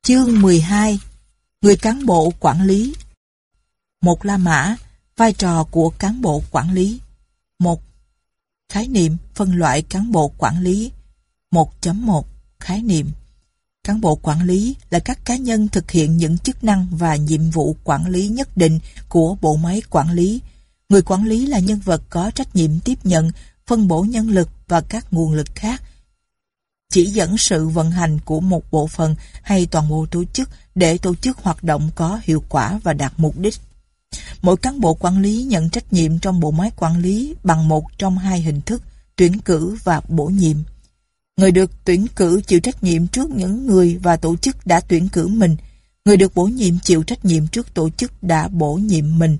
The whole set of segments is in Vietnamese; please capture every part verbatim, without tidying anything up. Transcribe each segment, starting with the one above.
Chương mười hai. Người cán bộ quản lý. Một La Mã, vai trò của cán bộ quản lý. Một. Khái niệm phân loại cán bộ quản lý. một chấm một. Khái niệm. Cán bộ quản lý là các cá nhân thực hiện những chức năng và nhiệm vụ quản lý nhất định của bộ máy quản lý. Người quản lý là nhân vật có trách nhiệm tiếp nhận, phân bổ nhân lực và các nguồn lực khác, chỉ dẫn sự vận hành của một bộ phận hay toàn bộ tổ chức để tổ chức hoạt động có hiệu quả và đạt mục đích. Mỗi cán bộ quản lý nhận trách nhiệm trong bộ máy quản lý bằng một trong hai hình thức, tuyển cử và bổ nhiệm. Người được tuyển cử chịu trách nhiệm trước những người và tổ chức đã tuyển cử mình. Người được bổ nhiệm chịu trách nhiệm trước tổ chức đã bổ nhiệm mình.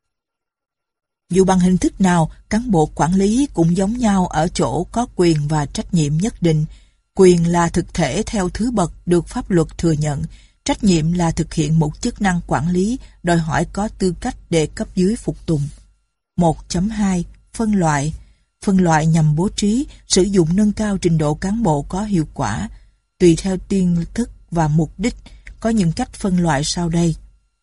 Dù bằng hình thức nào, cán bộ quản lý cũng giống nhau ở chỗ có quyền và trách nhiệm nhất định. Quyền là thực thể theo thứ bậc được pháp luật thừa nhận. Trách nhiệm là thực hiện một chức năng quản lý, đòi hỏi có tư cách để cấp dưới phục tùng. một chấm hai. Phân loại. Phân loại nhằm bố trí, sử dụng nâng cao trình độ cán bộ có hiệu quả. Tùy theo tiên thức và mục đích, có những cách phân loại sau đây.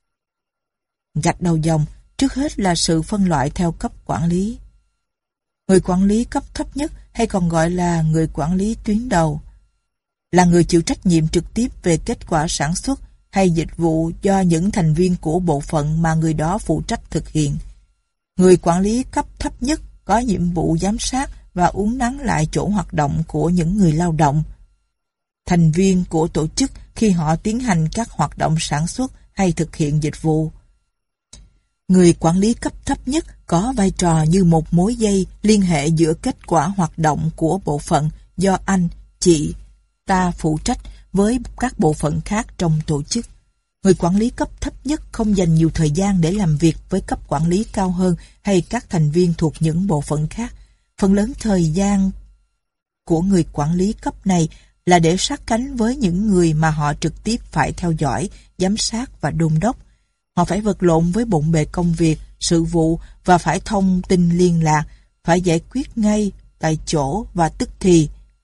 Gạch đầu dòng, trước hết là sự phân loại theo cấp quản lý. Người quản lý cấp thấp nhất, hay còn gọi là người quản lý tuyến đầu, là người chịu trách nhiệm trực tiếp về kết quả sản xuất hay dịch vụ do những thành viên của bộ phận mà người đó phụ trách thực hiện. Người quản lý cấp thấp nhất có nhiệm vụ giám sát và uốn nắn lại chỗ hoạt động của những người lao động, thành viên của tổ chức khi họ tiến hành các hoạt động sản xuất hay thực hiện dịch vụ. Người quản lý cấp thấp nhất có vai trò như một mối dây liên hệ giữa kết quả hoạt động của bộ phận do anh, chị, ta phụ trách với các bộ phận khác trong tổ chức. Người quản lý cấp thấp nhất không dành nhiều thời gian để làm việc với cấp quản lý cao hơn hay các thành viên thuộc những bộ phận khác. Phần lớn thời gian của người quản lý cấp này là để sát cánh với những người mà họ trực tiếp phải theo dõi, giám sát và đôn đốc. Họ phải vật lộn với bộn bề công việc, sự vụ và phải thông tin liên lạc, phải giải quyết ngay tại chỗ và tức thì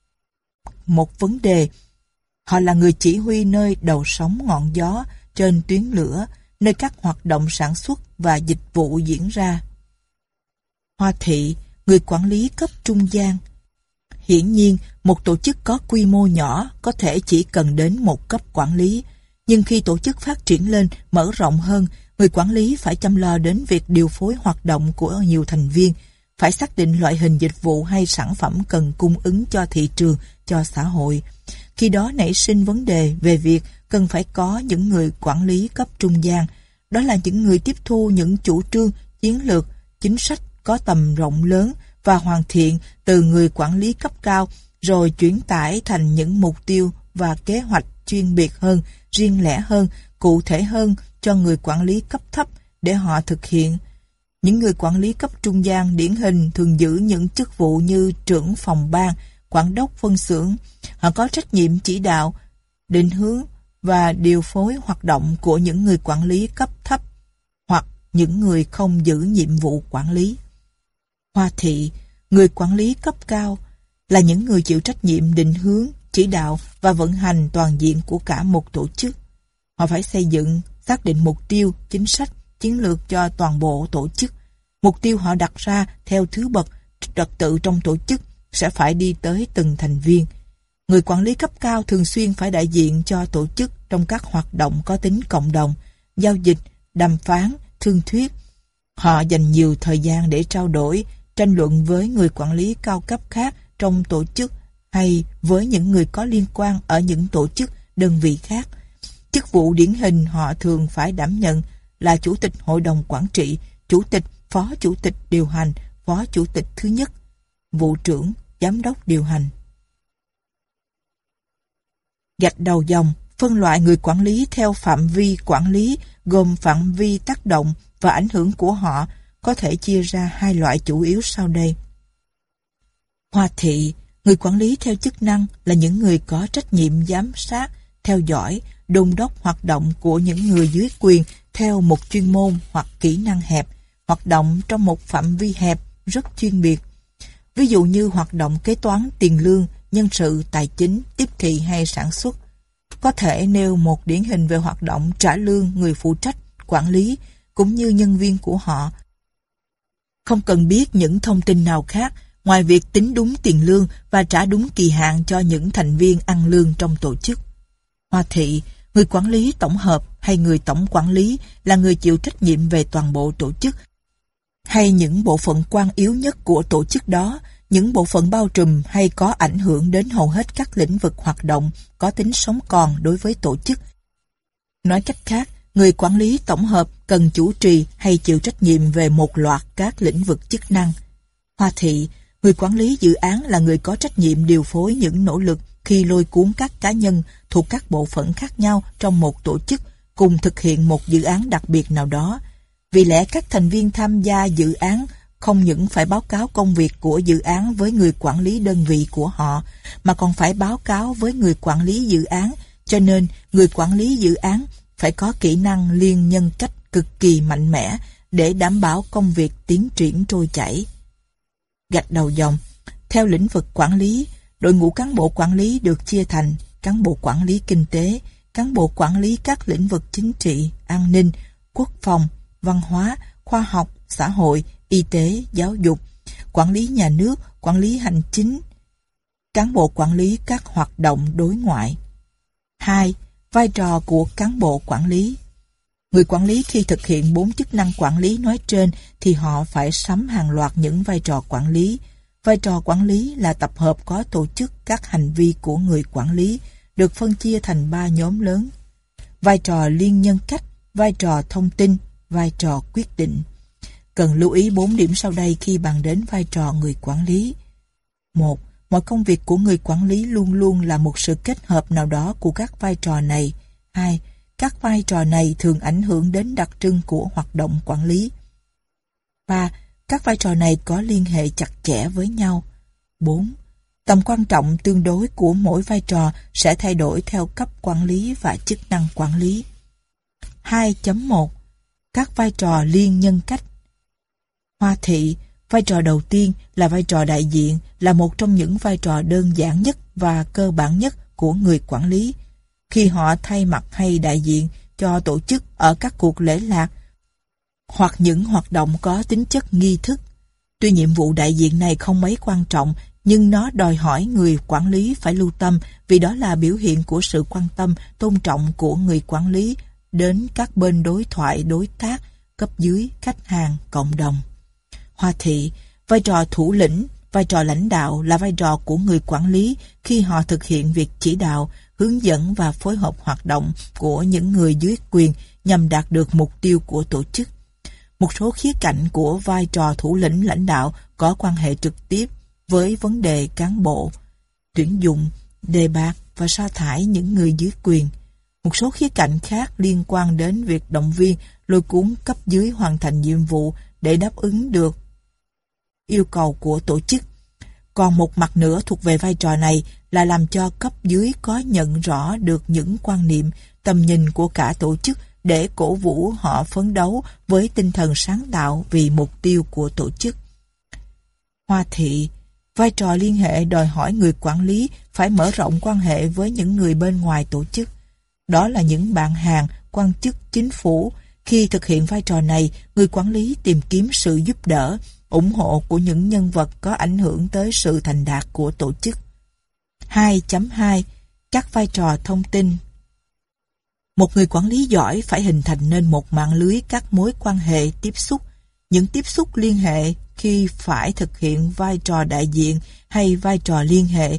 một vấn đề. Họ là người chỉ huy nơi đầu sóng ngọn gió, trên tuyến lửa, nơi các hoạt động sản xuất và dịch vụ diễn ra. Hoa thị, người quản lý cấp trung gian. Hiển nhiên, một tổ chức có quy mô nhỏ có thể chỉ cần đến một cấp quản lý, nhưng khi tổ chức phát triển lên, mở rộng hơn, người quản lý phải chăm lo đến việc điều phối hoạt động của nhiều thành viên, phải xác định loại hình dịch vụ hay sản phẩm cần cung ứng cho thị trường, cho xã hội. Khi đó nảy sinh vấn đề về việc cần phải có những người quản lý cấp trung gian. Đó là những người tiếp thu những chủ trương, chiến lược, chính sách có tầm rộng lớn và hoàn thiện từ người quản lý cấp cao, rồi chuyển tải thành những mục tiêu và kế hoạch chuyên biệt hơn, riêng lẻ hơn, cụ thể hơn cho người quản lý cấp thấp để họ thực hiện. Những người quản lý cấp trung gian điển hình thường giữ những chức vụ như trưởng phòng ban, quản đốc phân xưởng. Họ có trách nhiệm chỉ đạo, định hướng và điều phối hoạt động của những người quản lý cấp thấp hoặc những người không giữ nhiệm vụ quản lý. Hoa thị, người quản lý cấp cao, là những người chịu trách nhiệm định hướng, chỉ đạo và vận hành toàn diện của cả một tổ chức. Họ phải xây dựng, xác định mục tiêu, chính sách, chiến lược cho toàn bộ tổ chức. Mục tiêu họ đặt ra theo thứ bậc, trật tự trong tổ chức sẽ phải đi tới từng thành viên. Người quản lý cấp cao thường xuyên phải đại diện cho tổ chức trong các hoạt động có tính cộng đồng, giao dịch, đàm phán, thương thuyết. Họ dành nhiều thời gian để trao đổi, tranh luận với người quản lý cao cấp khác trong tổ chức hay với những người có liên quan ở những tổ chức, đơn vị khác. Chức vụ điển hình họ thường phải đảm nhận là chủ tịch hội đồng quản trị, chủ tịch, phó chủ tịch điều hành, phó chủ tịch thứ nhất, vụ trưởng, giám đốc điều hành. Gạch đầu dòng, phân loại người quản lý theo phạm vi quản lý gồm phạm vi tác động và ảnh hưởng của họ có thể chia ra hai loại chủ yếu sau đây. Hoa thị, người quản lý theo chức năng là những người có trách nhiệm giám sát, theo dõi, đôn đốc hoạt động của những người dưới quyền theo một chuyên môn hoặc kỹ năng hẹp, hoạt động trong một phạm vi hẹp rất chuyên biệt. Ví dụ như hoạt động kế toán, tiền lương, nhân sự, tài chính, tiếp thị hay sản xuất. Có thể nêu một điển hình về hoạt động trả lương người phụ trách, quản lý, cũng như nhân viên của họ. Không cần biết những thông tin nào khác ngoài việc tính đúng tiền lương và trả đúng kỳ hạn cho những thành viên ăn lương trong tổ chức. Hoa thị, người quản lý tổng hợp hay người tổng quản lý là người chịu trách nhiệm về toàn bộ tổ chức hay những bộ phận quan yếu nhất của tổ chức đó, những bộ phận bao trùm hay có ảnh hưởng đến hầu hết các lĩnh vực hoạt động có tính sống còn đối với tổ chức. Nói cách khác, người quản lý tổng hợp cần chủ trì hay chịu trách nhiệm về một loạt các lĩnh vực chức năng. Hoa thị, người quản lý dự án là người có trách nhiệm điều phối những nỗ lực khi lôi cuốn các cá nhân thuộc các bộ phận khác nhau trong một tổ chức cùng thực hiện một dự án đặc biệt nào đó. Vì lẽ các thành viên tham gia dự án không những phải báo cáo công việc của dự án với người quản lý đơn vị của họ, mà còn phải báo cáo với người quản lý dự án, cho nên người quản lý dự án phải có kỹ năng liên nhân cách cực kỳ mạnh mẽ để đảm bảo công việc tiến triển trôi chảy. Gạch đầu dòng, theo lĩnh vực quản lý, đội ngũ cán bộ quản lý được chia thành cán bộ quản lý kinh tế, cán bộ quản lý các lĩnh vực chính trị, an ninh, quốc phòng, văn hóa, khoa học, xã hội, y tế, giáo dục, quản lý nhà nước, quản lý hành chính, cán bộ quản lý các hoạt động đối ngoại. hai. Vai trò của cán bộ quản lý. Người quản lý khi thực hiện bốn chức năng quản lý nói trên thì họ phải sắm hàng loạt những vai trò quản lý. Vai trò quản lý là tập hợp có tổ chức các hành vi của người quản lý, được phân chia thành ba nhóm lớn. Vai trò liên nhân cách, vai trò thông tin, vai trò quyết định. Cần lưu ý bốn điểm sau đây khi bàn đến vai trò người quản lý. một. Mọi công việc của người quản lý luôn luôn là một sự kết hợp nào đó của các vai trò này. hai. Các vai trò này thường ảnh hưởng đến đặc trưng của hoạt động quản lý. ba. Các vai trò này có liên hệ chặt chẽ với nhau. bốn. Tầm quan trọng tương đối của mỗi vai trò sẽ thay đổi theo cấp quản lý và chức năng quản lý. hai chấm một. Các vai trò liên nhân cách. Hoa thị, vai trò đầu tiên là vai trò đại diện, là một trong những vai trò đơn giản nhất và cơ bản nhất của người quản lý. Khi họ thay mặt hay đại diện cho tổ chức ở các cuộc lễ lạc hoặc những hoạt động có tính chất nghi thức. Tuy nhiệm vụ đại diện này không mấy quan trọng, nhưng nó đòi hỏi người quản lý phải lưu tâm, vì đó là biểu hiện của sự quan tâm, tôn trọng của người quản lý đến các bên đối thoại, đối tác, cấp dưới, khách hàng, cộng đồng. Hoa thị, vai trò thủ lĩnh, vai trò lãnh đạo là vai trò của người quản lý khi họ thực hiện việc chỉ đạo, hướng dẫn và phối hợp hoạt động của những người dưới quyền nhằm đạt được mục tiêu của tổ chức. Một số khía cạnh của vai trò thủ lĩnh lãnh đạo có quan hệ trực tiếp với vấn đề cán bộ, tuyển dụng, đề bạt và sa thải những người dưới quyền. Một số khía cạnh khác liên quan đến việc động viên, lôi cuốn cấp dưới hoàn thành nhiệm vụ để đáp ứng được yêu cầu của tổ chức. Còn một mặt nữa thuộc về vai trò này là làm cho cấp dưới có nhận rõ được những quan niệm, tầm nhìn của cả tổ chức để cổ vũ họ phấn đấu với tinh thần sáng tạo vì mục tiêu của tổ chức. Hoa thị, vai trò liên hệ đòi hỏi người quản lý phải mở rộng quan hệ với những người bên ngoài tổ chức. Đó là những bạn hàng, quan chức chính phủ. Khi thực hiện vai trò này, người quản lý tìm kiếm sự giúp đỡ, ủng hộ của những nhân vật có ảnh hưởng tới sự thành đạt của tổ chức. hai chấm hai. Các vai trò thông tin. Một người quản lý giỏi phải hình thành nên một mạng lưới các mối quan hệ tiếp xúc. Những tiếp xúc liên hệ khi phải thực hiện vai trò đại diện hay vai trò liên hệ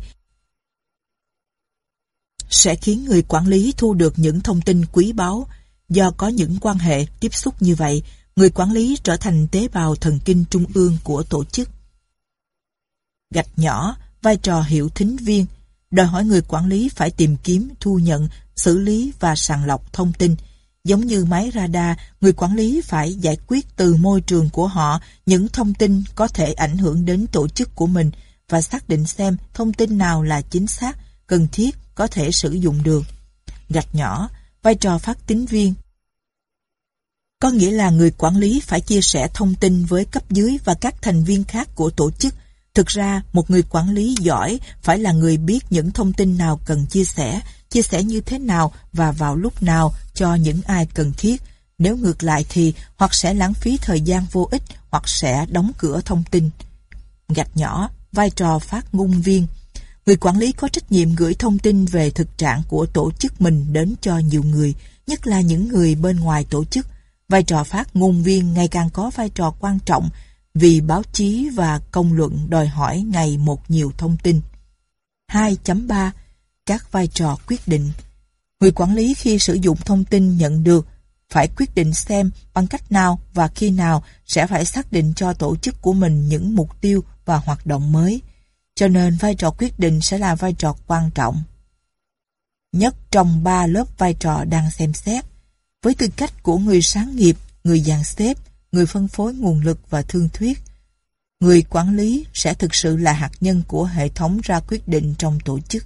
sẽ khiến người quản lý thu được những thông tin quý báu. Do có những quan hệ tiếp xúc như vậy, người quản lý trở thành tế bào thần kinh trung ương của tổ chức. Gạch nhỏ, vai trò hiệu thính viên, đòi hỏi người quản lý phải tìm kiếm, thu nhận, xử lý và sàng lọc thông tin. Giống như máy radar, người quản lý phải giải quyết từ môi trường của họ những thông tin có thể ảnh hưởng đến tổ chức của mình và xác định xem thông tin nào là chính xác, cần thiết, có thể sử dụng được. Gạch nhỏ, vai trò phát tín viên, có nghĩa là người quản lý phải chia sẻ thông tin với cấp dưới và các thành viên khác của tổ chức. Thực ra, một người quản lý giỏi phải là người biết những thông tin nào cần chia sẻ, chia chia sẻ như thế nào và vào lúc nào cho những ai cần thiết. Nếu ngược lại thì hoặc sẽ lãng phí thời gian vô ích hoặc sẽ đóng cửa thông tin. Gạch nhỏ, vai trò phát ngôn viên. Người quản lý có trách nhiệm gửi thông tin về thực trạng của tổ chức mình đến cho nhiều người, nhất là những người bên ngoài tổ chức. Vai trò phát ngôn viên ngày càng có vai trò quan trọng vì báo chí và công luận đòi hỏi ngày một nhiều thông tin. hai chấm ba. Các vai trò quyết định. Người quản lý khi sử dụng thông tin nhận được phải quyết định xem bằng cách nào và khi nào sẽ phải xác định cho tổ chức của mình những mục tiêu và hoạt động mới. Cho nên vai trò quyết định sẽ là vai trò quan trọng nhất trong ba lớp vai trò đang xem xét. Với tư cách của người sáng nghiệp, người dàn xếp, người phân phối nguồn lực và thương thuyết, người quản lý sẽ thực sự là hạt nhân của hệ thống ra quyết định trong tổ chức.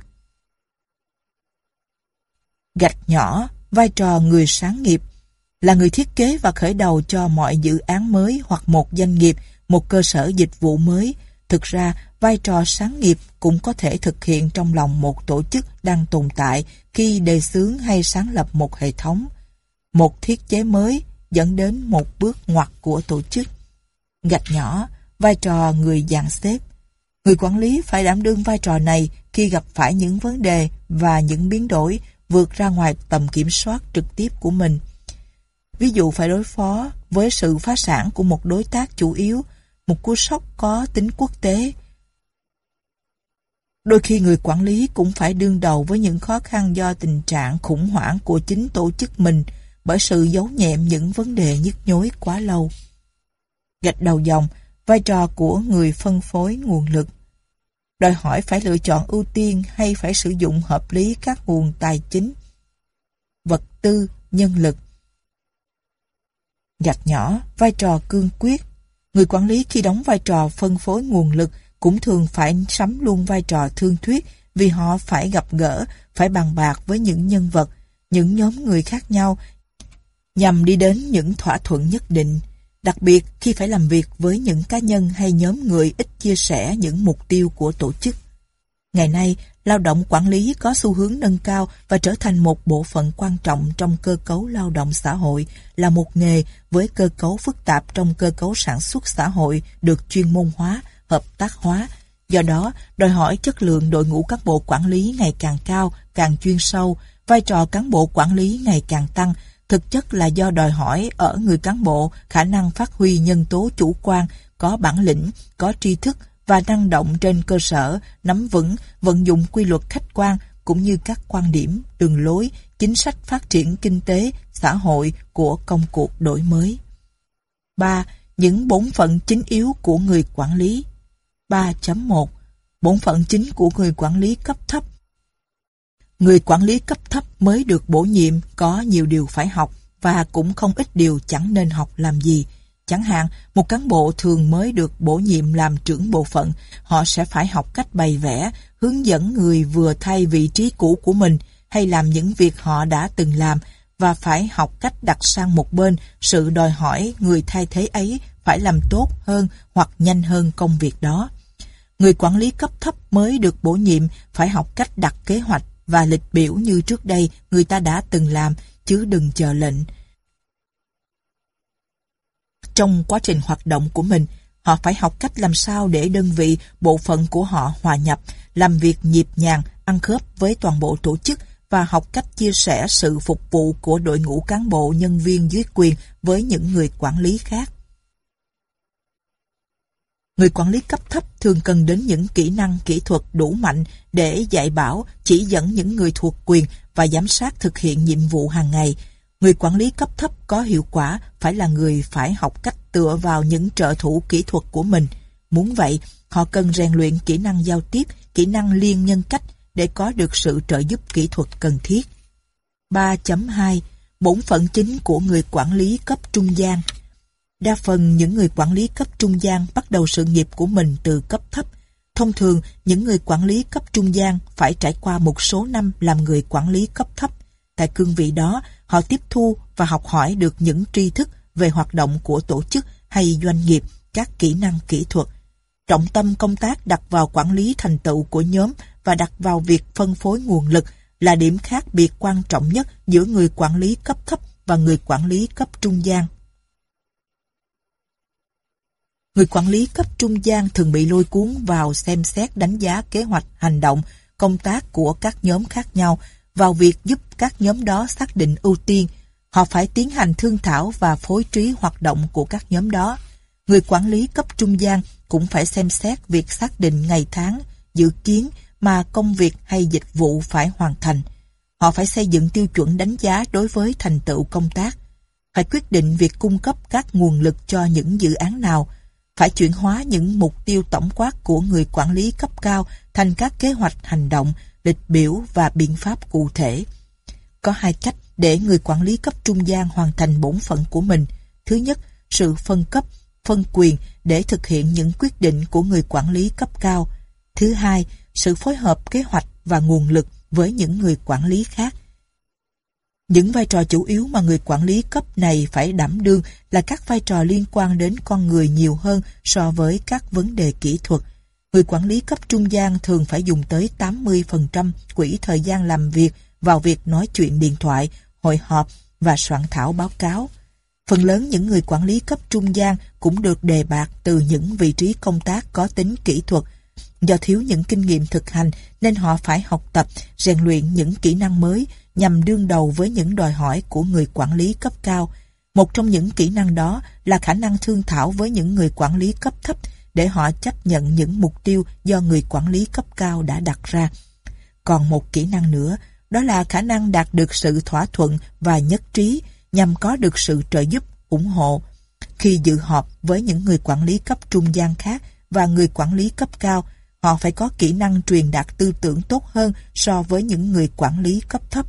Gạch nhỏ, vai trò người sáng nghiệp là người thiết kế và khởi đầu cho mọi dự án mới hoặc một doanh nghiệp, một cơ sở dịch vụ mới. Thực ra, vai trò sáng nghiệp cũng có thể thực hiện trong lòng một tổ chức đang tồn tại khi đề xướng hay sáng lập một hệ thống, một thiết chế mới dẫn đến một bước ngoặt của tổ chức. Gạch nhỏ, vai trò người dàn xếp. Người quản lý phải đảm đương vai trò này khi gặp phải những vấn đề và những biến đổi vượt ra ngoài tầm kiểm soát trực tiếp của mình. Ví dụ phải đối phó với sự phá sản của một đối tác chủ yếu, một cú sốc có tính quốc tế. Đôi khi người quản lý cũng phải đương đầu với những khó khăn do tình trạng khủng hoảng của chính tổ chức mình bởi sự giấu nhẹm những vấn đề nhức nhối quá lâu. Gạch đầu dòng, vai trò của người phân phối nguồn lực. Đòi hỏi phải lựa chọn ưu tiên hay phải sử dụng hợp lý các nguồn tài chính, vật tư, nhân lực. Gạch nhỏ, vai trò cương quyết. Người quản lý khi đóng vai trò phân phối nguồn lực cũng thường phải sắm luôn vai trò thương thuyết vì họ phải gặp gỡ, phải bàn bạc với những nhân vật, những nhóm người khác nhau nhằm đi đến những thỏa thuận nhất định, đặc biệt khi phải làm việc với những cá nhân hay nhóm người ít chia sẻ những mục tiêu của tổ chức. Ngày nay, lao động quản lý có xu hướng nâng cao và trở thành một bộ phận quan trọng trong cơ cấu lao động xã hội, là một nghề với cơ cấu phức tạp trong cơ cấu sản xuất xã hội được chuyên môn hóa, hợp tác hóa. Do đó, đòi hỏi chất lượng đội ngũ cán bộ quản lý ngày càng cao, càng chuyên sâu, vai trò cán bộ quản lý ngày càng tăng, thực chất là do đòi hỏi ở người cán bộ khả năng phát huy nhân tố chủ quan, có bản lĩnh, có tri thức và năng động trên cơ sở, nắm vững, vận dụng quy luật khách quan cũng như các quan điểm, đường lối, chính sách phát triển kinh tế, xã hội của công cuộc đổi mới. ba. Những bổn phận chính yếu của người quản lý. ba chấm một. Bổn phận chính của người quản lý cấp thấp. Người quản lý cấp thấp mới được bổ nhiệm có nhiều điều phải học và cũng không ít điều chẳng nên học làm gì. Chẳng hạn, một cán bộ thường mới được bổ nhiệm làm trưởng bộ phận, họ sẽ phải học cách bày vẽ, hướng dẫn người vừa thay vị trí cũ của mình hay làm những việc họ đã từng làm và phải học cách đặt sang một bên sự đòi hỏi người thay thế ấy phải làm tốt hơn hoặc nhanh hơn công việc đó. Người quản lý cấp thấp mới được bổ nhiệm phải học cách đặt kế hoạch và lịch biểu như trước đây người ta đã từng làm, chứ đừng chờ lệnh. Trong quá trình hoạt động của mình, họ phải học cách làm sao để đơn vị, bộ phận của họ hòa nhập, làm việc nhịp nhàng, ăn khớp với toàn bộ tổ chức và học cách chia sẻ sự phục vụ của đội ngũ cán bộ nhân viên dưới quyền với những người quản lý khác. Người quản lý cấp thấp thường cần đến những kỹ năng kỹ thuật đủ mạnh để dạy bảo, chỉ dẫn những người thuộc quyền và giám sát thực hiện nhiệm vụ hàng ngày. Người quản lý cấp thấp có hiệu quả phải là người phải học cách tựa vào những trợ thủ kỹ thuật của mình. Muốn vậy, họ cần rèn luyện kỹ năng giao tiếp, kỹ năng liên nhân cách để có được sự trợ giúp kỹ thuật cần thiết. ba chấm hai. Bổn phận chính của người quản lý cấp trung gian. Đa phần những người quản lý cấp trung gian bắt đầu sự nghiệp của mình từ cấp thấp. Thông thường, những người quản lý cấp trung gian phải trải qua một số năm làm người quản lý cấp thấp. Tại cương vị đó, họ tiếp thu và học hỏi được những tri thức về hoạt động của tổ chức hay doanh nghiệp, các kỹ năng kỹ thuật. Trọng tâm công tác đặt vào quản lý thành tựu của nhóm và đặt vào việc phân phối nguồn lực, là điểm khác biệt quan trọng nhất giữa người quản lý cấp thấp và người quản lý cấp trung gian. Người quản lý cấp trung gian thường bị lôi cuốn vào xem xét đánh giá kế hoạch, hành động, công tác của các nhóm khác nhau, vào việc giúp các nhóm đó xác định ưu tiên. Họ phải tiến hành thương thảo và phối trí hoạt động của các nhóm đó. Người quản lý cấp trung gian cũng phải xem xét việc xác định ngày tháng, dự kiến mà công việc hay dịch vụ phải hoàn thành. Họ phải xây dựng tiêu chuẩn đánh giá đối với thành tựu công tác, phải quyết định việc cung cấp các nguồn lực cho những dự án nào, phải chuyển hóa những mục tiêu tổng quát của người quản lý cấp cao thành các kế hoạch hành động, lịch biểu và biện pháp cụ thể. Có hai cách để người quản lý cấp trung gian hoàn thành bổn phận của mình. Thứ nhất, sự phân cấp, phân quyền để thực hiện những quyết định của người quản lý cấp cao. Thứ hai, sự phối hợp kế hoạch và nguồn lực với những người quản lý khác. Những vai trò chủ yếu mà người quản lý cấp này phải đảm đương là các vai trò liên quan đến con người nhiều hơn so với các vấn đề kỹ thuật. Người quản lý cấp trung gian thường phải dùng tới tám mươi phần trăm quỹ thời gian làm việc vào việc nói chuyện điện thoại, hội họp và soạn thảo báo cáo. Phần lớn những người quản lý cấp trung gian cũng được đề bạt từ những vị trí công tác có tính kỹ thuật. Do thiếu những kinh nghiệm thực hành nên họ phải học tập, rèn luyện những kỹ năng mới nhằm đương đầu với những đòi hỏi của người quản lý cấp cao. Một trong những kỹ năng đó là khả năng thương thảo với những người quản lý cấp thấp để họ chấp nhận những mục tiêu do người quản lý cấp cao đã đặt ra. Còn một kỹ năng nữa, đó là khả năng đạt được sự thỏa thuận và nhất trí nhằm có được sự trợ giúp, ủng hộ. Khi dự họp với những người quản lý cấp trung gian khác và người quản lý cấp cao, họ phải có kỹ năng truyền đạt tư tưởng tốt hơn so với những người quản lý cấp thấp.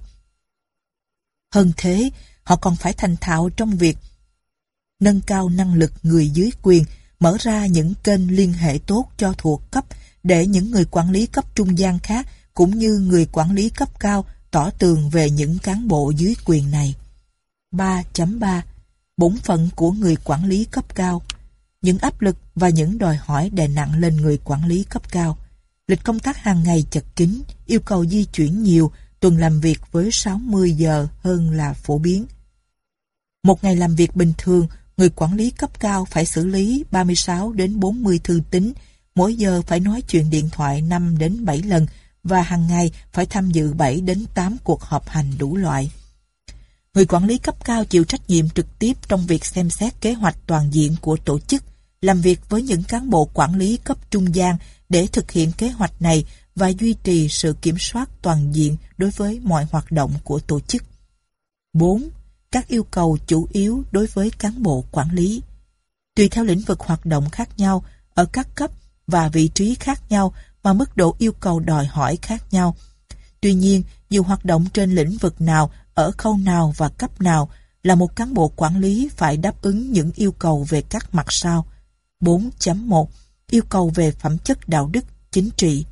Hơn thế, họ còn phải thành thạo trong việc nâng cao năng lực người dưới quyền, mở ra những kênh liên hệ tốt cho thuộc cấp để những người quản lý cấp trung gian khác cũng như người quản lý cấp cao tỏ tường về những cán bộ dưới quyền này. ba chấm ba Bổn phận của người quản lý cấp cao. Những áp lực và những đòi hỏi đè nặng lên người quản lý cấp cao. Lịch công tác hàng ngày chật kín, yêu cầu di chuyển nhiều, tuần làm việc với sáu mươi giờ hơn là phổ biến. Một ngày làm việc bình thường, người quản lý cấp cao phải xử lý ba mươi sáu đến bốn mươi thư tín, mỗi giờ phải nói chuyện điện thoại năm đến bảy lần và hàng ngày phải tham dự bảy đến tám cuộc họp hành đủ loại. Người quản lý cấp cao chịu trách nhiệm trực tiếp trong việc xem xét kế hoạch toàn diện của tổ chức, làm việc với những cán bộ quản lý cấp trung gian để thực hiện kế hoạch này và duy trì sự kiểm soát toàn diện đối với mọi hoạt động của tổ chức. bốn. Các yêu cầu chủ yếu đối với cán bộ quản lý. Tùy theo lĩnh vực hoạt động khác nhau, ở các cấp và vị trí khác nhau mà mức độ yêu cầu đòi hỏi khác nhau. Tuy nhiên, dù hoạt động trên lĩnh vực nào, ở khâu nào và cấp nào, là một cán bộ quản lý phải đáp ứng những yêu cầu về các mặt sau. bốn chấm một Yêu cầu về phẩm chất đạo đức, chính trị.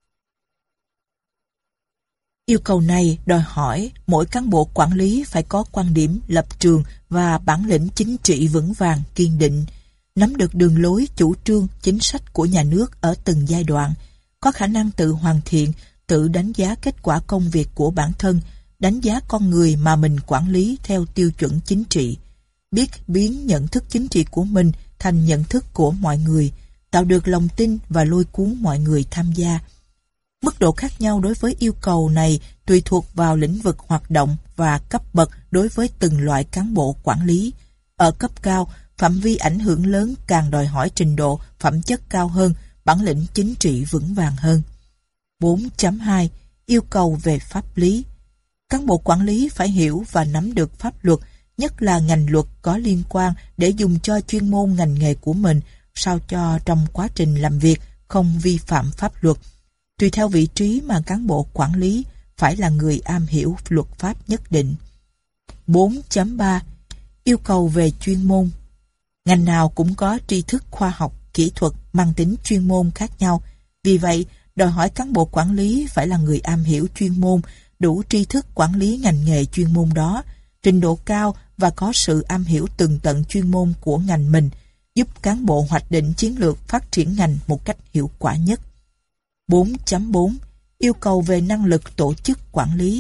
Yêu cầu này đòi hỏi mỗi cán bộ quản lý phải có quan điểm, lập trường và bản lĩnh chính trị vững vàng, kiên định, nắm được đường lối, chủ trương, chính sách của nhà nước ở từng giai đoạn, có khả năng tự hoàn thiện, tự đánh giá kết quả công việc của bản thân, đánh giá con người mà mình quản lý theo tiêu chuẩn chính trị, biết biến nhận thức chính trị của mình thành nhận thức của mọi người, tạo được lòng tin và lôi cuốn mọi người tham gia. Mức độ khác nhau đối với yêu cầu này tùy thuộc vào lĩnh vực hoạt động và cấp bậc đối với từng loại cán bộ quản lý. Ở cấp cao, phạm vi ảnh hưởng lớn càng đòi hỏi trình độ, phẩm chất cao hơn, bản lĩnh chính trị vững vàng hơn. bốn chấm hai Yêu cầu về pháp lý. Cán bộ quản lý phải hiểu và nắm được pháp luật, nhất là ngành luật có liên quan để dùng cho chuyên môn ngành nghề của mình, sao cho trong quá trình làm việc không vi phạm pháp luật. Tùy theo vị trí mà cán bộ quản lý phải là người am hiểu luật pháp nhất định. bốn chấm ba Yêu cầu về chuyên môn. Ngành nào cũng có tri thức khoa học, kỹ thuật mang tính chuyên môn khác nhau. Vì vậy, đòi hỏi cán bộ quản lý phải là người am hiểu chuyên môn, đủ tri thức quản lý ngành nghề chuyên môn đó, trình độ cao và có sự am hiểu tường tận chuyên môn của ngành mình, giúp cán bộ hoạch định chiến lược phát triển ngành một cách hiệu quả nhất. bốn chấm bốn Yêu cầu về năng lực tổ chức quản lý.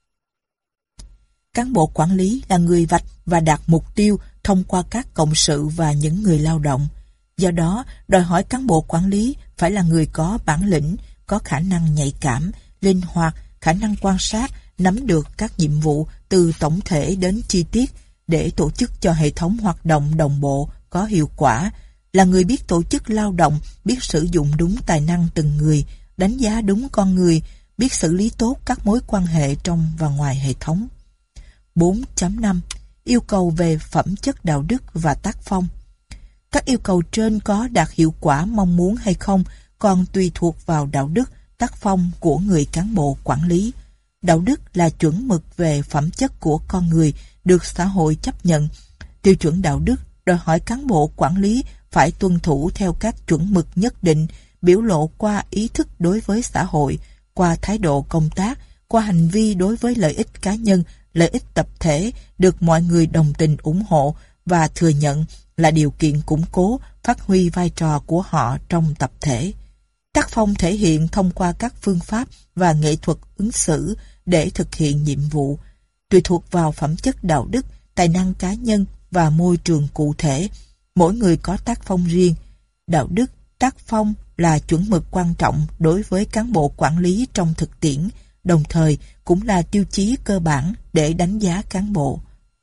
Cán bộ quản lý là người vạch và đạt mục tiêu thông qua các cộng sự và những người lao động. Do đó, đòi hỏi cán bộ quản lý phải là người có bản lĩnh, có khả năng nhạy cảm, linh hoạt, khả năng quan sát, nắm được các nhiệm vụ từ tổng thể đến chi tiết để tổ chức cho hệ thống hoạt động đồng bộ, có hiệu quả, là người biết tổ chức lao động, biết sử dụng đúng tài năng từng người, đánh giá đúng con người, biết xử lý tốt các mối quan hệ trong và ngoài hệ thống. bốn chấm năm. Yêu cầu về phẩm chất đạo đức và tác phong. Các yêu cầu trên có đạt hiệu quả mong muốn hay không còn tùy thuộc vào đạo đức, tác phong của người cán bộ quản lý. Đạo đức là chuẩn mực về phẩm chất của con người được xã hội chấp nhận. Tiêu chuẩn đạo đức đòi hỏi cán bộ quản lý phải tuân thủ theo các chuẩn mực nhất định, biểu lộ qua ý thức đối với xã hội, qua thái độ công tác, qua hành vi đối với lợi ích cá nhân, lợi ích tập thể được mọi người đồng tình ủng hộ và thừa nhận là điều kiện củng cố, phát huy vai trò của họ trong tập thể. Tác phong thể hiện thông qua các phương pháp và nghệ thuật ứng xử để thực hiện nhiệm vụ, tùy thuộc vào phẩm chất đạo đức, tài năng cá nhân và môi trường cụ thể. Mỗi người có tác phong riêng. Đạo đức, tác phong là chuẩn mực quan trọng đối với cán bộ quản lý trong thực tiễn, đồng thời cũng là tiêu chí cơ bản để đánh giá cán bộ.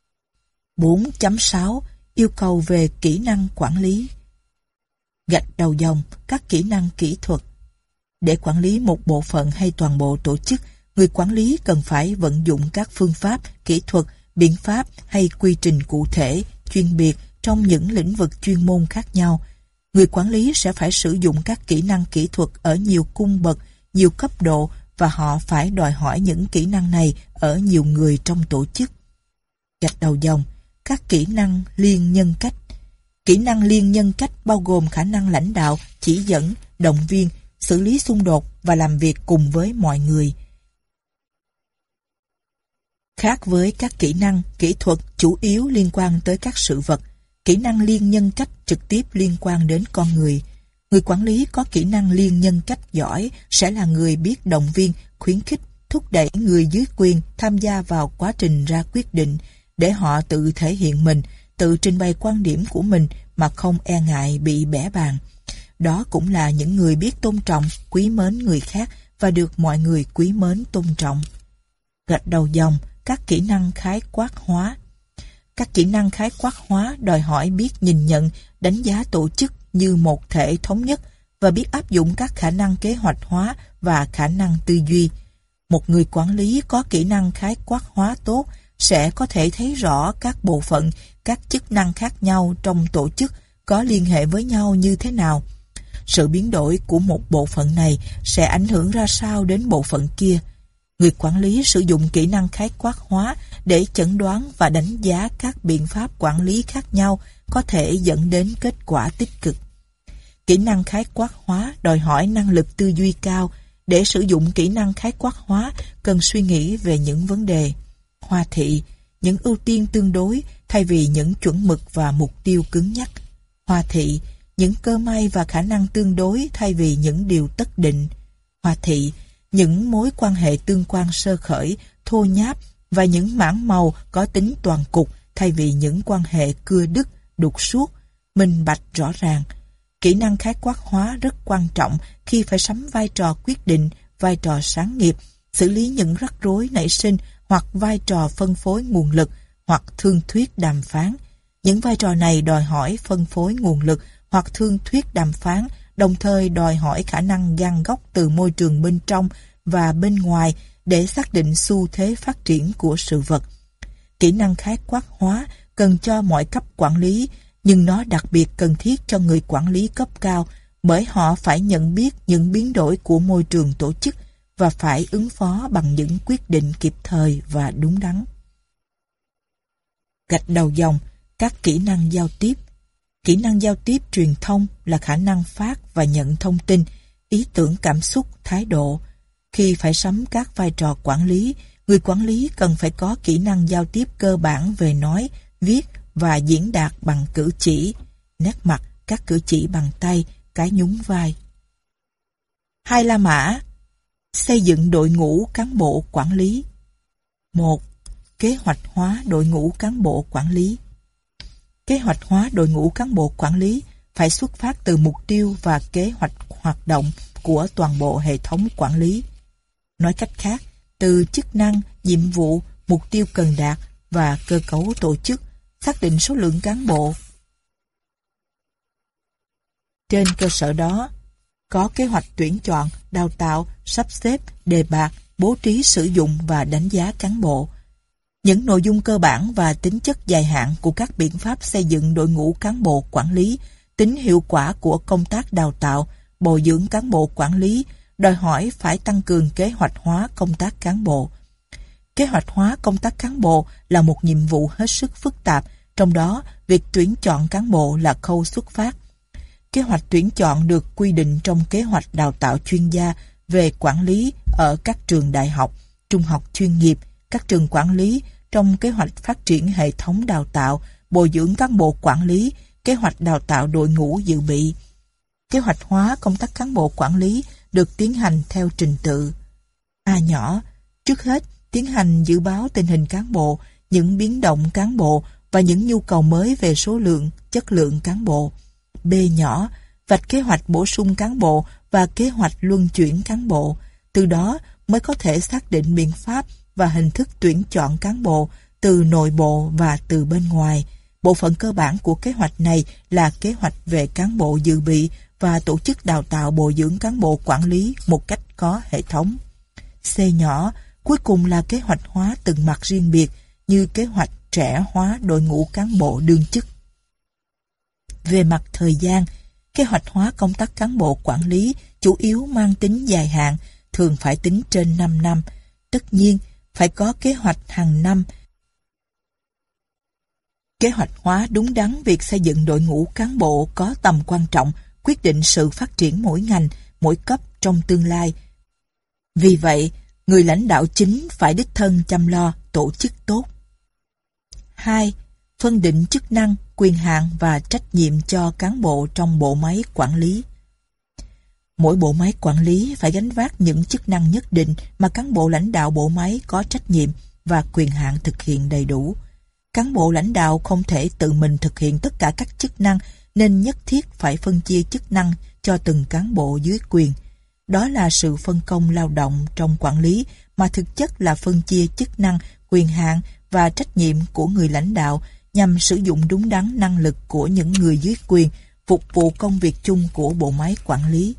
bốn chấm sáu. Yêu cầu về kỹ năng quản lý. Gạch đầu dòng các kỹ năng kỹ thuật. Để quản lý một bộ phận hay toàn bộ tổ chức, người quản lý cần phải vận dụng các phương pháp, kỹ thuật, biện pháp hay quy trình cụ thể, chuyên biệt trong những lĩnh vực chuyên môn khác nhau. Người quản lý sẽ phải sử dụng các kỹ năng kỹ thuật ở nhiều cung bậc, nhiều cấp độ và họ phải đòi hỏi những kỹ năng này ở nhiều người trong tổ chức. Gạch đầu dòng các kỹ năng liên nhân cách. Kỹ năng liên nhân cách bao gồm khả năng lãnh đạo, chỉ dẫn, động viên, xử lý xung đột và làm việc cùng với mọi người. Khác với các kỹ năng, kỹ thuật chủ yếu liên quan tới các sự vật, kỹ năng liên nhân cách trực tiếp liên quan đến con người. Người quản lý có kỹ năng liên nhân cách giỏi sẽ là người biết động viên, khuyến khích, thúc đẩy người dưới quyền tham gia vào quá trình ra quyết định để họ tự thể hiện mình, tự trình bày quan điểm của mình mà không e ngại bị bẽ bàng. Đó cũng là những người biết tôn trọng, quý mến người khác và được mọi người quý mến tôn trọng. Gạch đầu dòng các kỹ năng khái quát hóa. Các kỹ năng khái quát hóa đòi hỏi biết nhìn nhận, đánh giá tổ chức như một thể thống nhất và biết áp dụng các khả năng kế hoạch hóa và khả năng tư duy. Một người quản lý có kỹ năng khái quát hóa tốt sẽ có thể thấy rõ các bộ phận, các chức năng khác nhau trong tổ chức có liên hệ với nhau như thế nào. Sự biến đổi của một bộ phận này sẽ ảnh hưởng ra sao đến bộ phận kia. Người quản lý sử dụng kỹ năng khái quát hóa để chẩn đoán và đánh giá các biện pháp quản lý khác nhau có thể dẫn đến kết quả tích cực. Kỹ năng khái quát hóa đòi hỏi năng lực tư duy cao. Để sử dụng kỹ năng khái quát hóa cần suy nghĩ về những vấn đề hoa thị, những ưu tiên tương đối thay vì những chuẩn mực và mục tiêu cứng nhắc. Hoa thị, những cơ may và khả năng tương đối thay vì những điều tất định. Hoa thị, những mối quan hệ tương quan sơ khởi, thô nháp và những mảng màu có tính toàn cục thay vì những quan hệ cưa đứt, đục suốt, minh bạch rõ ràng. Kỹ năng khái quát hóa rất quan trọng khi phải sắm vai trò quyết định, vai trò sáng nghiệp, xử lý những rắc rối nảy sinh hoặc vai trò phân phối nguồn lực hoặc thương thuyết đàm phán. Những vai trò này đòi hỏi phân phối nguồn lực hoặc thương thuyết đàm phán, đồng thời đòi hỏi khả năng gan góc từ môi trường bên trong và bên ngoài để xác định xu thế phát triển của sự vật. Kỹ năng khái quát hóa cần cho mọi cấp quản lý, nhưng nó đặc biệt cần thiết cho người quản lý cấp cao bởi họ phải nhận biết những biến đổi của môi trường tổ chức và phải ứng phó bằng những quyết định kịp thời và đúng đắn. Gạch đầu dòng các kỹ năng giao tiếp. Kỹ năng giao tiếp truyền thông là khả năng phát và nhận thông tin, ý tưởng cảm xúc, thái độ. Khi phải sắm các vai trò quản lý, người quản lý cần phải có kỹ năng giao tiếp cơ bản về nói, viết và diễn đạt bằng cử chỉ, nét mặt, các cử chỉ bằng tay, cái nhún vai. Hai La Mã. Xây dựng đội ngũ cán bộ quản lý. Một. Kế hoạch hóa đội ngũ cán bộ quản lý. Kế hoạch hóa đội ngũ cán bộ quản lý phải xuất phát từ mục tiêu và kế hoạch hoạt động của toàn bộ hệ thống quản lý. Nói cách khác, từ chức năng, nhiệm vụ, mục tiêu cần đạt và cơ cấu tổ chức, xác định số lượng cán bộ. Trên cơ sở đó, có kế hoạch tuyển chọn, đào tạo, sắp xếp, đề bạt, bố trí sử dụng và đánh giá cán bộ. Những nội dung cơ bản và tính chất dài hạn của các biện pháp xây dựng đội ngũ cán bộ quản lý, tính hiệu quả của công tác đào tạo, bồi dưỡng cán bộ quản lý, đòi hỏi phải tăng cường kế hoạch hóa công tác cán bộ. Kế hoạch hóa công tác cán bộ là một nhiệm vụ hết sức phức tạp, trong đó việc tuyển chọn cán bộ là khâu xuất phát. Kế hoạch tuyển chọn được quy định trong kế hoạch đào tạo chuyên gia về quản lý ở các trường đại học, trung học chuyên nghiệp, các trường quản lý, trong kế hoạch phát triển hệ thống đào tạo, bồi dưỡng cán bộ quản lý, kế hoạch đào tạo đội ngũ dự bị. Kế hoạch hóa công tác cán bộ quản lý được tiến hành theo trình tự. A nhỏ, trước hết tiến hành dự báo tình hình cán bộ, những biến động cán bộ và những nhu cầu mới về số lượng, chất lượng cán bộ. B nhỏ, vạch kế hoạch bổ sung cán bộ và kế hoạch luân chuyển cán bộ. Từ đó mới có thể xác định biện pháp và hình thức tuyển chọn cán bộ từ nội bộ và từ bên ngoài. Bộ phận cơ bản của kế hoạch này là kế hoạch về cán bộ dự bị và tổ chức đào tạo bồi dưỡng cán bộ quản lý một cách có hệ thống. C nhỏ, cuối cùng là kế hoạch hóa từng mặt riêng biệt như kế hoạch trẻ hóa đội ngũ cán bộ đương chức. Về mặt thời gian, kế hoạch hóa công tác cán bộ quản lý chủ yếu mang tính dài hạn, thường phải tính trên năm năm. Tất nhiên, phải có kế hoạch hàng năm. Kế hoạch hóa đúng đắn việc xây dựng đội ngũ cán bộ có tầm quan trọng, quyết định sự phát triển mỗi ngành, mỗi cấp trong tương lai. Vì vậy, người lãnh đạo chính phải đích thân chăm lo, tổ chức tốt. Hai. Phân định chức năng, quyền hạn và trách nhiệm cho cán bộ trong bộ máy quản lý. Mỗi bộ máy quản lý phải gánh vác những chức năng nhất định mà cán bộ lãnh đạo bộ máy có trách nhiệm và quyền hạn thực hiện đầy đủ. Cán bộ lãnh đạo không thể tự mình thực hiện tất cả các chức năng nên nhất thiết phải phân chia chức năng cho từng cán bộ dưới quyền. Đó là sự phân công lao động trong quản lý mà thực chất là phân chia chức năng, quyền hạn và trách nhiệm của người lãnh đạo nhằm sử dụng đúng đắn năng lực của những người dưới quyền, phục vụ công việc chung của bộ máy quản lý.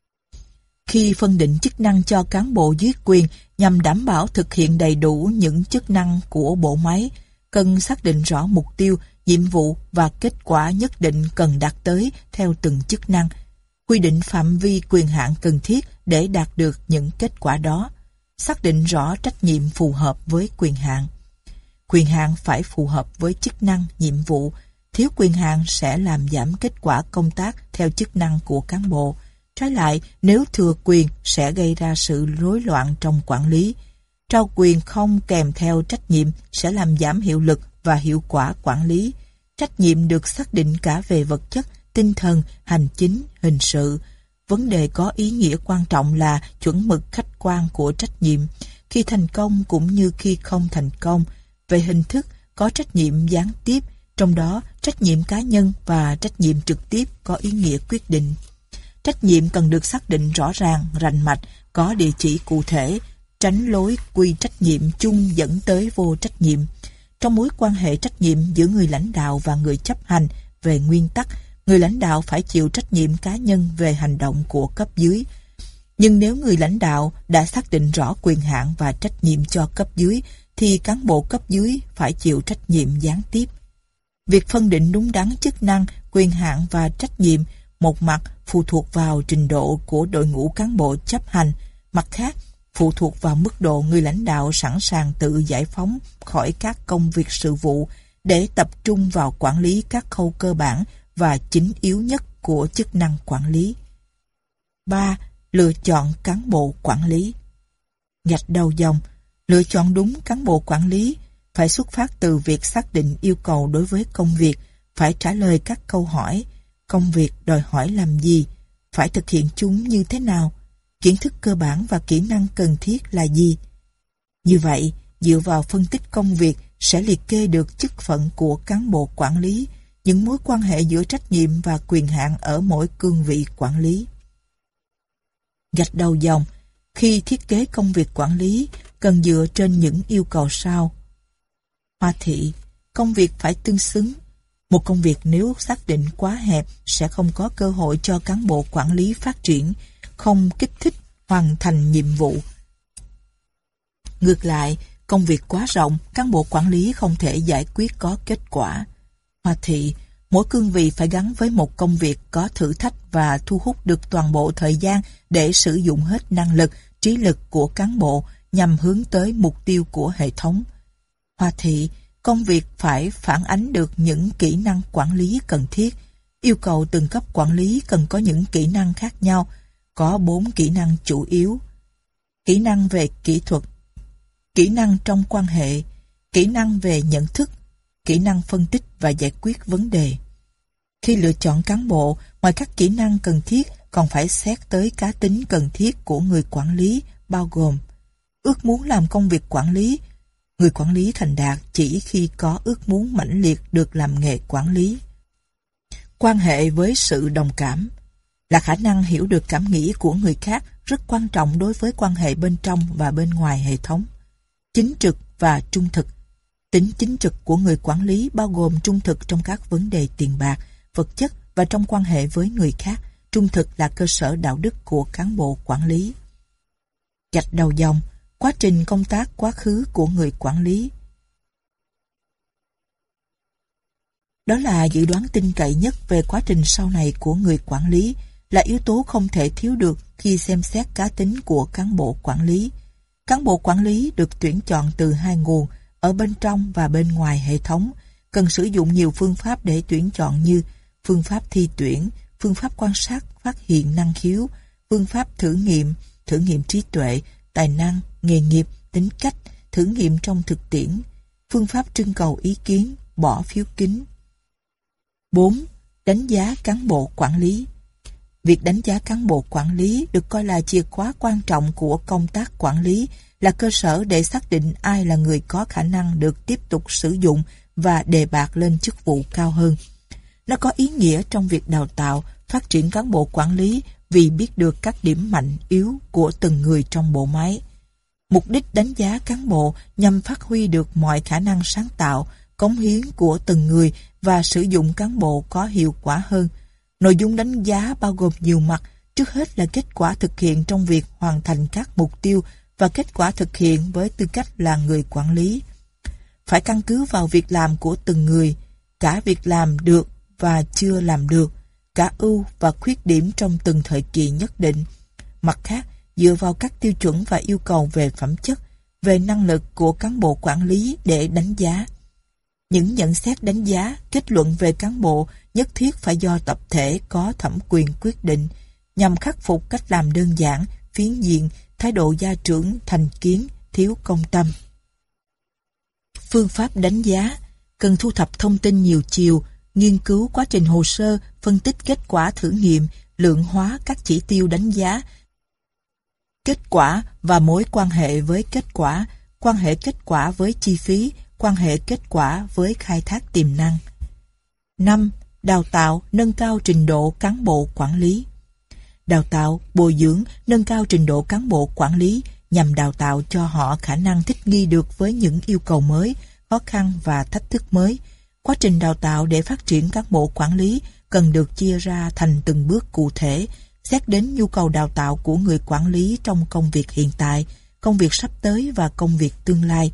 Khi phân định chức năng cho cán bộ dưới quyền nhằm đảm bảo thực hiện đầy đủ những chức năng của bộ máy, cần xác định rõ mục tiêu, nhiệm vụ và kết quả nhất định cần đạt tới theo từng chức năng, quy định phạm vi quyền hạn cần thiết để đạt được những kết quả đó, xác định rõ trách nhiệm phù hợp với quyền hạn. Quyền hạn phải phù hợp với chức năng, nhiệm vụ. Thiếu quyền hạn sẽ làm giảm kết quả công tác theo chức năng của cán bộ. Trái lại, nếu thừa quyền sẽ gây ra sự rối loạn trong quản lý. Trao quyền không kèm theo trách nhiệm sẽ làm giảm hiệu lực và hiệu quả quản lý. Trách nhiệm được xác định cả về vật chất, tinh thần, hành chính, hình sự. Vấn đề có ý nghĩa quan trọng là chuẩn mực khách quan của trách nhiệm, khi thành công cũng như khi không thành công. Về hình thức, có trách nhiệm gián tiếp, trong đó trách nhiệm cá nhân và trách nhiệm trực tiếp có ý nghĩa quyết định. Trách nhiệm cần được xác định rõ ràng, rành mạch, có địa chỉ cụ thể, tránh lối quy trách nhiệm chung dẫn tới vô trách nhiệm. Trong mối quan hệ trách nhiệm giữa người lãnh đạo và người chấp hành, về nguyên tắc, người lãnh đạo phải chịu trách nhiệm cá nhân về hành động của cấp dưới. Nhưng nếu người lãnh đạo đã xác định rõ quyền hạn và trách nhiệm cho cấp dưới, thì cán bộ cấp dưới phải chịu trách nhiệm gián tiếp. Việc phân định đúng đắn chức năng, quyền hạn và trách nhiệm, một mặt phụ thuộc vào trình độ của đội ngũ cán bộ chấp hành, mặt khác phụ thuộc vào mức độ người lãnh đạo sẵn sàng tự giải phóng khỏi các công việc sự vụ để tập trung vào quản lý các khâu cơ bản và chính yếu nhất của chức năng quản lý. ba. Lựa chọn cán bộ quản lý. Gạch đầu dòng, lựa chọn đúng cán bộ quản lý phải xuất phát từ việc xác định yêu cầu đối với công việc, phải trả lời các câu hỏi, công việc đòi hỏi làm gì, phải thực hiện chúng như thế nào, kiến thức cơ bản và kỹ năng cần thiết là gì. Như vậy, dựa vào phân tích công việc sẽ liệt kê được chức phận của cán bộ quản lý, những mối quan hệ giữa trách nhiệm và quyền hạn ở mỗi cương vị quản lý. Gạch đầu dòng, khi thiết kế công việc quản lý cần dựa trên những yêu cầu sau. Hoa thị, công việc phải tương xứng. Một công việc nếu xác định quá hẹp sẽ không có cơ hội cho cán bộ quản lý phát triển, không kích thích hoàn thành nhiệm vụ. Ngược lại, công việc quá rộng, cán bộ quản lý không thể giải quyết có kết quả. Hoa thị, mỗi cương vị phải gắn với một công việc có thử thách và thu hút được toàn bộ thời gian để sử dụng hết năng lực, trí lực của cán bộ nhằm hướng tới mục tiêu của hệ thống. Hoa thị, công việc phải phản ánh được những kỹ năng quản lý cần thiết. Yêu cầu từng cấp quản lý cần có những kỹ năng khác nhau, có bốn kỹ năng chủ yếu. Kỹ năng về kỹ thuật, kỹ năng trong quan hệ, kỹ năng về nhận thức, kỹ năng phân tích và giải quyết vấn đề. Khi lựa chọn cán bộ, ngoài các kỹ năng cần thiết còn phải xét tới cá tính cần thiết của người quản lý, bao gồm ước muốn làm công việc quản lý. Người quản lý thành đạt chỉ khi có ước muốn mãnh liệt được làm nghề quản lý. Quan hệ với sự đồng cảm là khả năng hiểu được cảm nghĩ của người khác, rất quan trọng đối với quan hệ bên trong và bên ngoài hệ thống. Chính trực và trung thực. Tính chính trực của người quản lý bao gồm trung thực trong các vấn đề tiền bạc, vật chất và trong quan hệ với người khác. Trung thực là cơ sở đạo đức của cán bộ quản lý. Gạch đầu dòng, quá trình công tác quá khứ của người quản lý. Đó là dự đoán tin cậy nhất về quá trình sau này của người quản lý, là yếu tố không thể thiếu được khi xem xét cá tính của cán bộ quản lý. Cán bộ quản lý được tuyển chọn từ hai nguồn, ở bên trong và bên ngoài hệ thống, cần sử dụng nhiều phương pháp để tuyển chọn như phương pháp thi tuyển, phương pháp quan sát phát hiện năng khiếu, phương pháp thử nghiệm, thử nghiệm trí tuệ, tài năng, nghề nghiệp, tính cách, thử nghiệm trong thực tiễn, phương pháp trưng cầu ý kiến, bỏ phiếu kín. bốn. Đánh giá cán bộ quản lý. Việc đánh giá cán bộ quản lý được coi là chìa khóa quan trọng của công tác quản lý, là cơ sở để xác định ai là người có khả năng được tiếp tục sử dụng và đề bạt lên chức vụ cao hơn. Nó có ý nghĩa trong việc đào tạo, phát triển cán bộ quản lý vì biết được các điểm mạnh, yếu của từng người trong bộ máy. Mục đích đánh giá cán bộ nhằm phát huy được mọi khả năng sáng tạo, cống hiến của từng người và sử dụng cán bộ có hiệu quả hơn. Nội dung đánh giá bao gồm nhiều mặt, trước hết là kết quả thực hiện trong việc hoàn thành các mục tiêu và kết quả thực hiện với tư cách là người quản lý. Phải căn cứ vào việc làm của từng người, cả việc làm được và chưa làm được, cả ưu và khuyết điểm trong từng thời kỳ nhất định. Mặt khác, dựa vào các tiêu chuẩn và yêu cầu về phẩm chất, về năng lực của cán bộ quản lý để đánh giá. Những nhận xét đánh giá, kết luận về cán bộ nhất thiết phải do tập thể có thẩm quyền quyết định, nhằm khắc phục cách làm đơn giản, phiến diện, thái độ gia trưởng, thành kiến, thiếu công tâm. Phương pháp đánh giá cần thu thập thông tin nhiều chiều, nghiên cứu quá trình hồ sơ, phân tích kết quả thử nghiệm, lượng hóa các chỉ tiêu đánh giá, kết quả và mối quan hệ với kết quả, quan hệ kết quả với chi phí, quan hệ kết quả với khai thác tiềm năng. năm. Đào tạo, nâng cao trình độ cán bộ quản lý. Đào tạo, bồi dưỡng, nâng cao trình độ cán bộ quản lý nhằm đào tạo cho họ khả năng thích nghi được với những yêu cầu mới, khó khăn và thách thức mới. Quá trình đào tạo để phát triển cán bộ quản lý cần được chia ra thành từng bước cụ thể, xét đến nhu cầu đào tạo của người quản lý trong công việc hiện tại, công việc sắp tới và công việc tương lai.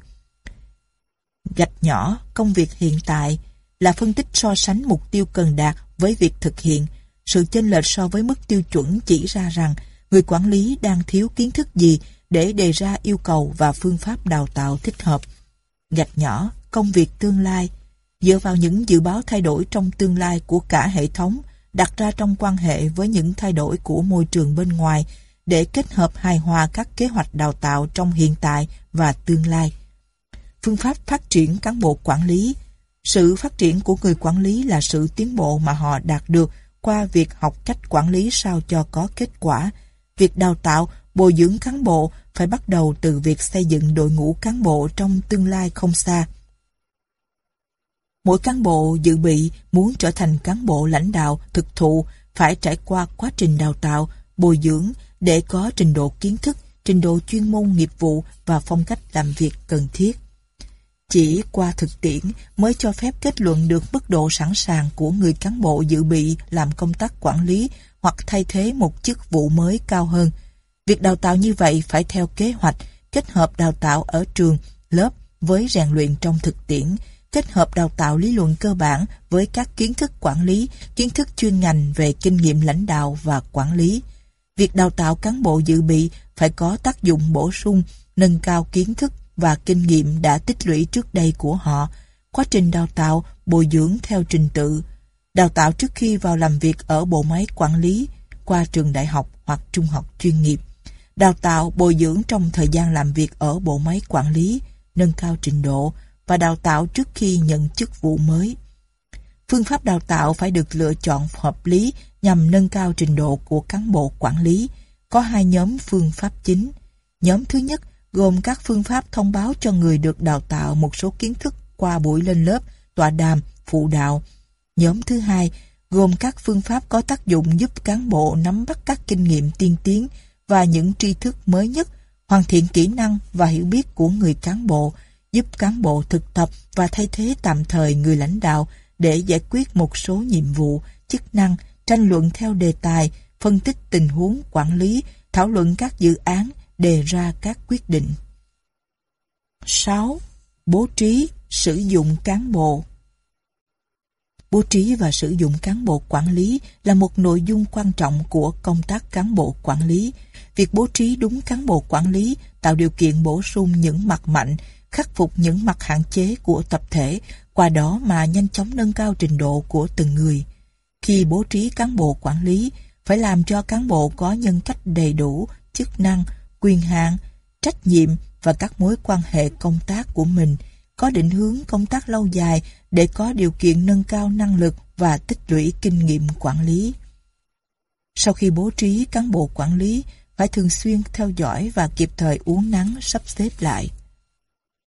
Gạch nhỏ, công việc hiện tại là phân tích so sánh mục tiêu cần đạt với việc thực hiện. Sự chênh lệch so với mức tiêu chuẩn chỉ ra rằng người quản lý đang thiếu kiến thức gì để đề ra yêu cầu và phương pháp đào tạo thích hợp. Gạch nhỏ, công việc tương lai, dựa vào những dự báo thay đổi trong tương lai của cả hệ thống đặt ra trong quan hệ với những thay đổi của môi trường bên ngoài để kết hợp hài hòa các kế hoạch đào tạo trong hiện tại và tương lai. Phương pháp phát triển cán bộ quản lý. Sự phát triển của người quản lý là sự tiến bộ mà họ đạt được qua việc học cách quản lý sao cho có kết quả. Việc đào tạo, bồi dưỡng cán bộ phải bắt đầu từ việc xây dựng đội ngũ cán bộ trong tương lai không xa. Mỗi cán bộ dự bị muốn trở thành cán bộ lãnh đạo thực thụ phải trải qua quá trình đào tạo, bồi dưỡng để có trình độ kiến thức, trình độ chuyên môn nghiệp vụ và phong cách làm việc cần thiết. Chỉ qua thực tiễn mới cho phép kết luận được mức độ sẵn sàng của người cán bộ dự bị làm công tác quản lý hoặc thay thế một chức vụ mới cao hơn. Việc đào tạo như vậy phải theo kế hoạch, kết hợp đào tạo ở trường, lớp với rèn luyện trong thực tiễn, kết hợp đào tạo lý luận cơ bản với các kiến thức quản lý, kiến thức chuyên ngành về kinh nghiệm lãnh đạo và quản lý. Việc đào tạo cán bộ dự bị phải có tác dụng bổ sung, nâng cao kiến thức và kinh nghiệm đã tích lũy trước đây của họ. Quá trình đào tạo, bồi dưỡng theo trình tự. Đào tạo trước khi vào làm việc ở bộ máy quản lý, qua trường đại học hoặc trung học chuyên nghiệp. Đào tạo, bồi dưỡng trong thời gian làm việc ở bộ máy quản lý, nâng cao trình độ, và đào tạo trước khi nhận chức vụ mới. Phương pháp đào tạo phải được lựa chọn hợp lý nhằm nâng cao trình độ của cán bộ quản lý. Có hai nhóm phương pháp chính. Nhóm thứ nhất gồm các phương pháp thông báo cho người được đào tạo một số kiến thức qua buổi lên lớp, tọa đàm, phụ đạo. Nhóm thứ hai gồm các phương pháp có tác dụng giúp cán bộ nắm bắt các kinh nghiệm tiên tiến và những tri thức mới nhất, hoàn thiện kỹ năng và hiểu biết của người cán bộ, giúp cán bộ thực tập và thay thế tạm thời người lãnh đạo để giải quyết một số nhiệm vụ, chức năng, tranh luận theo đề tài, phân tích tình huống quản lý, thảo luận các dự án, đề ra các quyết định. sáu. Bố trí, sử dụng cán bộ. Bố trí và sử dụng cán bộ quản lý là một nội dung quan trọng của công tác cán bộ quản lý. Việc bố trí đúng cán bộ quản lý tạo điều kiện bổ sung những mặt mạnh, khắc phục những mặt hạn chế của tập thể, qua đó mà nhanh chóng nâng cao trình độ của từng người. Khi bố trí cán bộ quản lý, phải làm cho cán bộ có nhân cách đầy đủ, chức năng, quyền hạn, trách nhiệm và các mối quan hệ công tác của mình, có định hướng công tác lâu dài để có điều kiện nâng cao năng lực và tích lũy kinh nghiệm quản lý. Sau khi bố trí cán bộ quản lý, phải thường xuyên theo dõi và kịp thời uốn nắn sắp xếp lại.